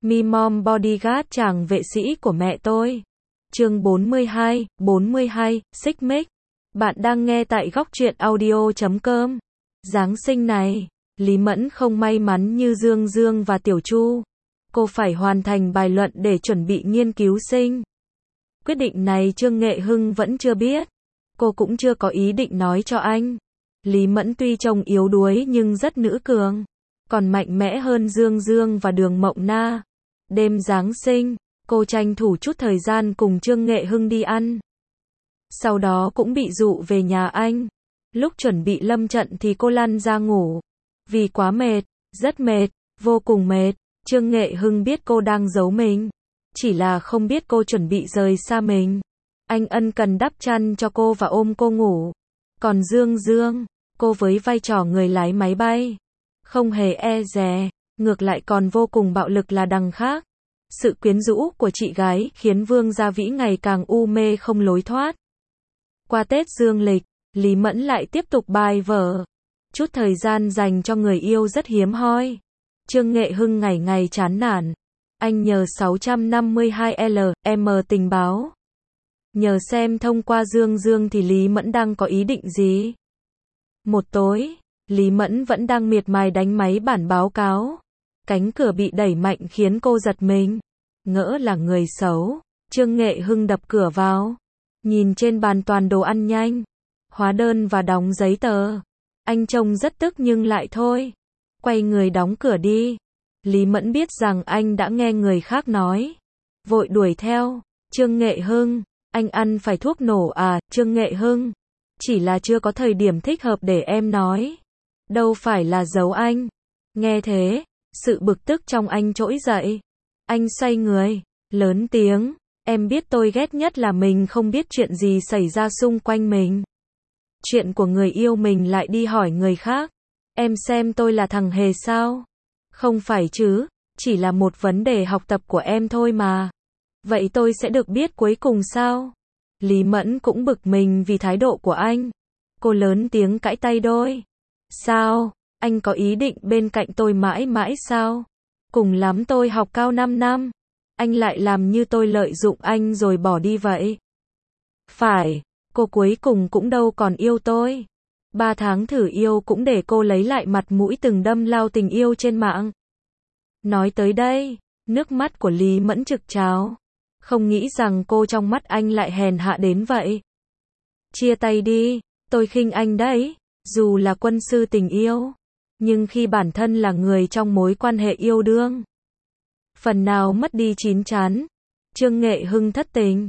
Mi Mom Bodyguard chàng vệ sĩ của mẹ tôi. Chương 42, Xích Mích. Bạn đang nghe tại góc truyện audio.com. Giáng sinh này, Lý Mẫn không may mắn như Dương Dương và Tiểu Chu. Cô phải hoàn thành bài luận để chuẩn bị nghiên cứu sinh. Quyết định này Trương Nghệ Hưng vẫn chưa biết. Cô cũng chưa có ý định nói cho anh. Lý Mẫn tuy trông yếu đuối nhưng rất nữ cường, còn mạnh mẽ hơn Dương Dương và Đường Mộng Na. Đêm Giáng sinh, cô tranh thủ chút thời gian cùng Trương Nghệ Hưng đi ăn. Sau đó cũng bị dụ về nhà anh. Lúc chuẩn bị lâm trận thì cô lăn ra ngủ. Vì quá mệt, rất mệt, vô cùng mệt. Trương Nghệ Hưng biết cô đang giấu mình. Chỉ là không biết cô chuẩn bị rời xa mình. Anh ân cần đắp chăn cho cô và ôm cô ngủ. Còn Dương Dương, cô với vai trò người lái máy bay, không hề e dè, ngược lại còn vô cùng bạo lực là đằng khác. Sự quyến rũ của chị gái khiến Vương Gia Vĩ ngày càng u mê không lối thoát. Qua Tết Dương lịch, Lý Mẫn lại tiếp tục bài vở. Chút thời gian dành cho người yêu rất hiếm hoi. Trương Nghệ Hưng ngày ngày chán nản. Anh nhờ 652LM tình báo. Nhờ xem thông qua Dương Dương thì Lý Mẫn đang có ý định gì. Một tối, Lý Mẫn vẫn đang miệt mài đánh máy bản báo cáo. Cánh cửa bị đẩy mạnh khiến cô giật mình. Ngỡ là người xấu. Trương Nghệ Hưng đập cửa vào. Nhìn trên bàn toàn đồ ăn nhanh, hóa đơn và đóng giấy tờ. Anh trông rất tức nhưng lại thôi. Quay người đóng cửa đi. Lý Mẫn biết rằng anh đã nghe người khác nói. Vội đuổi theo. Trương Nghệ Hưng, anh ăn phải thuốc nổ à? Trương Nghệ Hưng, chỉ là chưa có thời điểm thích hợp để em nói. Đâu phải là giấu anh. Nghe thế, sự bực tức trong anh trỗi dậy. Anh xoay người, lớn tiếng. Em biết tôi ghét nhất là mình không biết chuyện gì xảy ra xung quanh mình. Chuyện của người yêu mình lại đi hỏi người khác. Em xem tôi là thằng hề sao? Không phải chứ, chỉ là một vấn đề học tập của em thôi mà. Vậy tôi sẽ được biết cuối cùng sao? Lý Mẫn cũng bực mình vì thái độ của anh. Cô lớn tiếng cãi tay đôi. Sao? Anh có ý định bên cạnh tôi mãi mãi sao? Cùng lắm tôi học cao 5 năm. Anh lại làm như tôi lợi dụng anh rồi bỏ đi vậy. Phải, cô cuối cùng cũng đâu còn yêu tôi. 3 tháng thử yêu cũng để cô lấy lại mặt mũi từng đâm lao tình yêu trên mạng. Nói tới đây, nước mắt của Lý Mẫn trực trào. Không nghĩ rằng cô trong mắt anh lại hèn hạ đến vậy. Chia tay đi, tôi khinh anh đấy. Dù là quân sư tình yêu, nhưng khi bản thân là người trong mối quan hệ yêu đương, phần nào mất đi chín chắn. Trương Nghệ Hưng thất tình.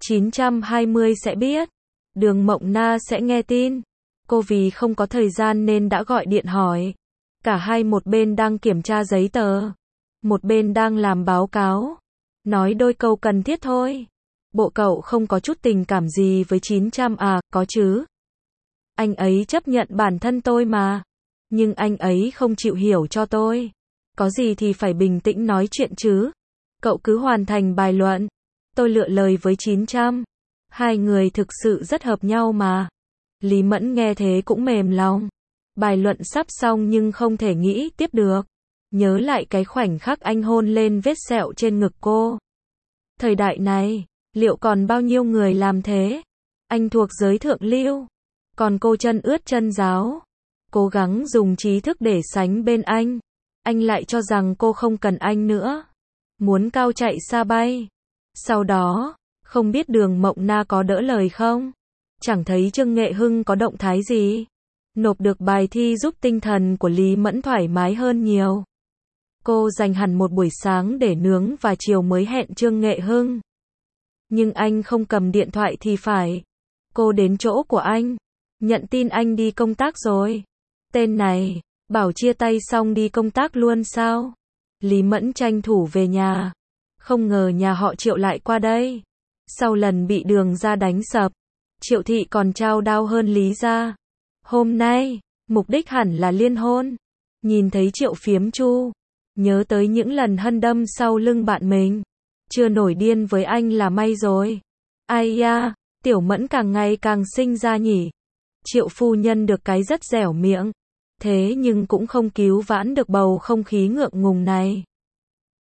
920 sẽ biết. Đường Mộng Na sẽ nghe tin. Cô vì không có thời gian nên đã gọi điện hỏi. Cả hai một bên đang kiểm tra giấy tờ, một bên đang làm báo cáo. Nói đôi câu cần thiết thôi. Bộ cậu không có chút tình cảm gì với 900 à? Có chứ. Anh ấy chấp nhận bản thân tôi mà. Nhưng anh ấy không chịu hiểu cho tôi. Có gì thì phải bình tĩnh nói chuyện chứ. Cậu cứ hoàn thành bài luận. Tôi lựa lời với 900. Hai người thực sự rất hợp nhau mà. Lý Mẫn nghe thế cũng mềm lòng. Bài luận sắp xong nhưng không thể nghĩ tiếp được. Nhớ lại cái khoảnh khắc anh hôn lên vết sẹo trên ngực cô. Thời đại này, liệu còn bao nhiêu người làm thế? Anh thuộc giới thượng lưu, còn cô chân ướt chân ráo. Cố gắng dùng trí thức để sánh bên anh. Anh lại cho rằng cô không cần anh nữa. Muốn cao chạy xa bay. Sau đó, không biết Đường Mộng Na có đỡ lời không? Chẳng thấy Trương Nghệ Hưng có động thái gì. Nộp được bài thi giúp tinh thần của Lý Mẫn thoải mái hơn nhiều. Cô dành hẳn một buổi sáng để nướng và chiều mới hẹn Trương Nghệ Hưng. Nhưng anh không cầm điện thoại thì phải. Cô đến chỗ của anh. Nhận tin anh đi công tác rồi. Tên này, bảo chia tay xong đi công tác luôn sao? Lý Mẫn tranh thủ về nhà. Không ngờ nhà họ Triệu lại qua đây. Sau lần bị Đường gia đánh sập, Triệu thị còn trao đao hơn Lý gia. Hôm nay, mục đích hẳn là liên hôn. Nhìn thấy Triệu phiếm Chu, nhớ tới những lần hân đâm sau lưng bạn mình. Chưa nổi điên với anh là may rồi. Ai da, Tiểu Mẫn càng ngày càng xinh ra nhỉ. Triệu phu nhân được cái rất dẻo miệng. Thế nhưng cũng không cứu vãn được bầu không khí ngượng ngùng này.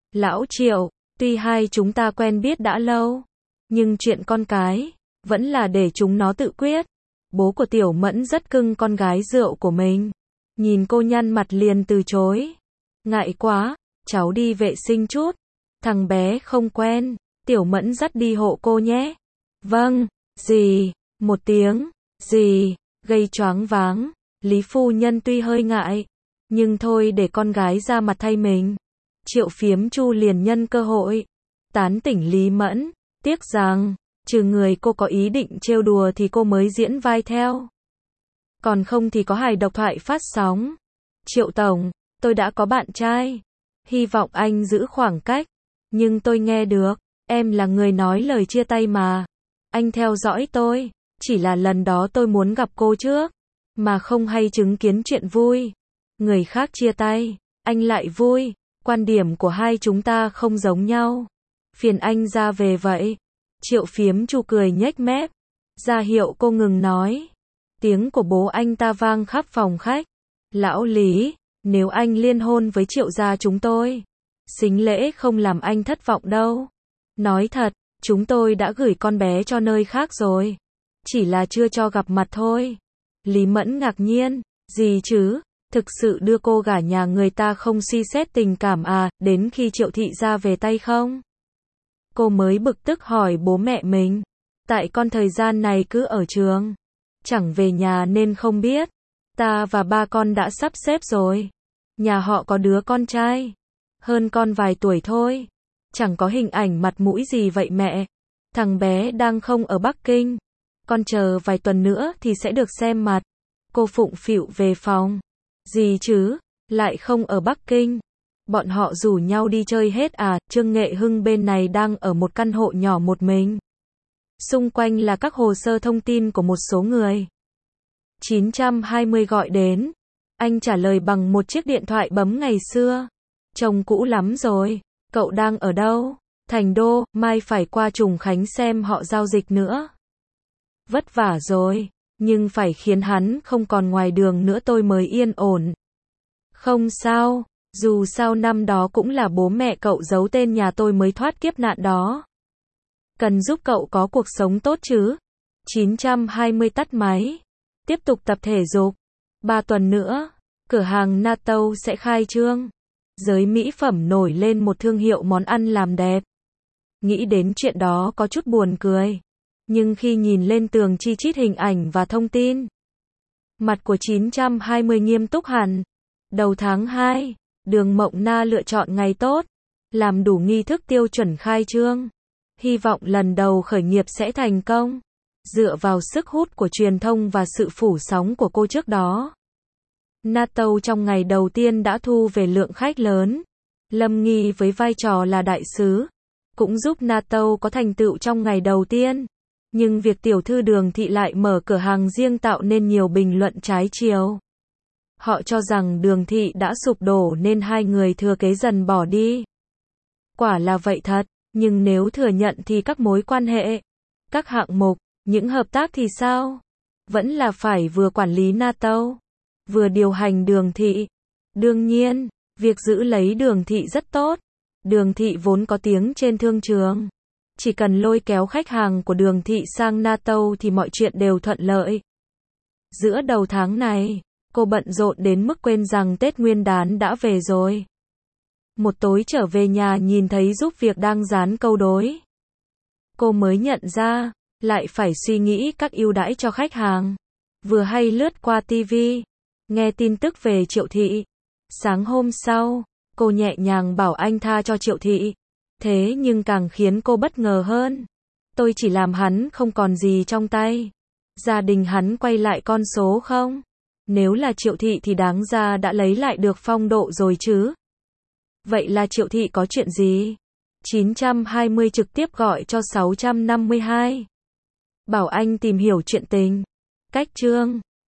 Lão Triệu, tuy hai chúng ta quen biết đã lâu, nhưng chuyện con cái, vẫn là để chúng nó tự quyết. Bố của Tiểu Mẫn rất cưng con gái rượu của mình. Nhìn cô nhăn mặt liền từ chối. Ngại quá, cháu đi vệ sinh chút. Thằng bé không quen, Tiểu Mẫn dắt đi hộ cô nhé. Vâng, dì, một tiếng, dì, gây choáng váng. Lý phu nhân tuy hơi ngại, nhưng thôi để con gái ra mặt thay mình. Triệu Phiếm Chu liền nhân cơ hội tán tỉnh Lý Mẫn, tiếc rằng trừ người cô có ý định trêu đùa thì cô mới diễn vai theo. Còn không thì có hài độc thoại phát sóng. Triệu tổng, tôi đã có bạn trai. Hy vọng anh giữ khoảng cách. Nhưng tôi nghe được, em là người nói lời chia tay mà. Anh theo dõi tôi, chỉ là lần đó tôi muốn gặp cô trước, mà không hay chứng kiến chuyện vui. Người khác chia tay, anh lại vui. Quan điểm của hai chúng ta không giống nhau. Phiền anh ra về vậy. Triệu Phiếm Chu cười nhếch mép, ra hiệu cô ngừng nói. Tiếng của bố anh ta vang khắp phòng khách. Lão Lý, nếu anh liên hôn với Triệu gia chúng tôi, sính lễ không làm anh thất vọng đâu. Nói thật, chúng tôi đã gửi con bé cho nơi khác rồi. Chỉ là chưa cho gặp mặt thôi. Lý Mẫn ngạc nhiên, gì chứ? Thực sự đưa cô gả nhà người ta không suy xét tình cảm à, đến khi Triệu thị gia về tay không? Cô mới bực tức hỏi bố mẹ mình. Tại con thời gian này cứ ở trường, chẳng về nhà nên không biết. Ta và ba con đã sắp xếp rồi. Nhà họ có đứa con trai, hơn con vài tuổi thôi. Chẳng có hình ảnh mặt mũi gì vậy mẹ. Thằng bé đang không ở Bắc Kinh. Con chờ vài tuần nữa thì sẽ được xem mặt. Cô phụng phịu về phòng. Gì chứ, lại không ở Bắc Kinh. Bọn họ rủ nhau đi chơi hết à? Trương Nghệ Hưng bên này đang ở một căn hộ nhỏ một mình. Xung quanh là các hồ sơ thông tin của một số người. 920 gọi đến. Anh trả lời bằng một chiếc điện thoại bấm ngày xưa. Trông cũ lắm rồi. Cậu đang ở đâu? Thành Đô, mai phải qua Trùng Khánh xem họ giao dịch nữa. Vất vả rồi, nhưng phải khiến hắn không còn ngoài đường nữa tôi mới yên ổn. Không sao, dù sao năm đó cũng là bố mẹ cậu giấu tên nhà tôi mới thoát kiếp nạn đó. Cần giúp cậu có cuộc sống tốt chứ. 920 tắt máy. Tiếp tục tập thể dục. 3 tuần nữa, cửa hàng NATO sẽ khai trương. Giới mỹ phẩm nổi lên một thương hiệu món ăn làm đẹp. Nghĩ đến chuyện đó có chút buồn cười. Nhưng khi nhìn lên tường chi chít hình ảnh và thông tin, mặt của 920 nghiêm túc hẳn. Đầu tháng 2, Đường Mộng Na lựa chọn ngày tốt, làm đủ nghi thức tiêu chuẩn khai trương. Hy vọng lần đầu khởi nghiệp sẽ thành công. Dựa vào sức hút của truyền thông và sự phủ sóng của cô trước đó, NATO trong ngày đầu tiên đã thu về lượng khách lớn. Lâm Nghi với vai trò là đại sứ, cũng giúp NATO có thành tựu trong ngày đầu tiên. Nhưng việc tiểu thư Đường Thị lại mở cửa hàng riêng tạo nên nhiều bình luận trái chiều. Họ cho rằng Đường Thị đã sụp đổ nên hai người thừa kế dần bỏ đi. Quả là vậy thật, nhưng nếu thừa nhận thì các mối quan hệ, các hạng mục, những hợp tác thì sao? Vẫn là phải vừa quản lý NATO, vừa điều hành Đường Thị. Đương nhiên, việc giữ lấy Đường Thị rất tốt. Đường Thị vốn có tiếng trên thương trường. Chỉ cần lôi kéo khách hàng của Đường Thị sang NATO thì mọi chuyện đều thuận lợi. Giữa đầu tháng này, cô bận rộn đến mức quên rằng Tết Nguyên đán đã về rồi. Một tối trở về nhà nhìn thấy giúp việc đang dán câu đối. Cô mới nhận ra, lại phải suy nghĩ các ưu đãi cho khách hàng. Vừa hay lướt qua TV, nghe tin tức về Triệu Thị. Sáng hôm sau, cô nhẹ nhàng bảo anh tha cho Triệu Thị. Thế nhưng càng khiến cô bất ngờ hơn. Tôi chỉ làm hắn không còn gì trong tay. Gia đình hắn quay lại con số không? Nếu là Triệu Thị thì đáng ra đã lấy lại được phong độ rồi chứ. Vậy là Triệu Thị có chuyện gì? 920 trực tiếp gọi cho 652. Bảo anh tìm hiểu chuyện tình. Cách chương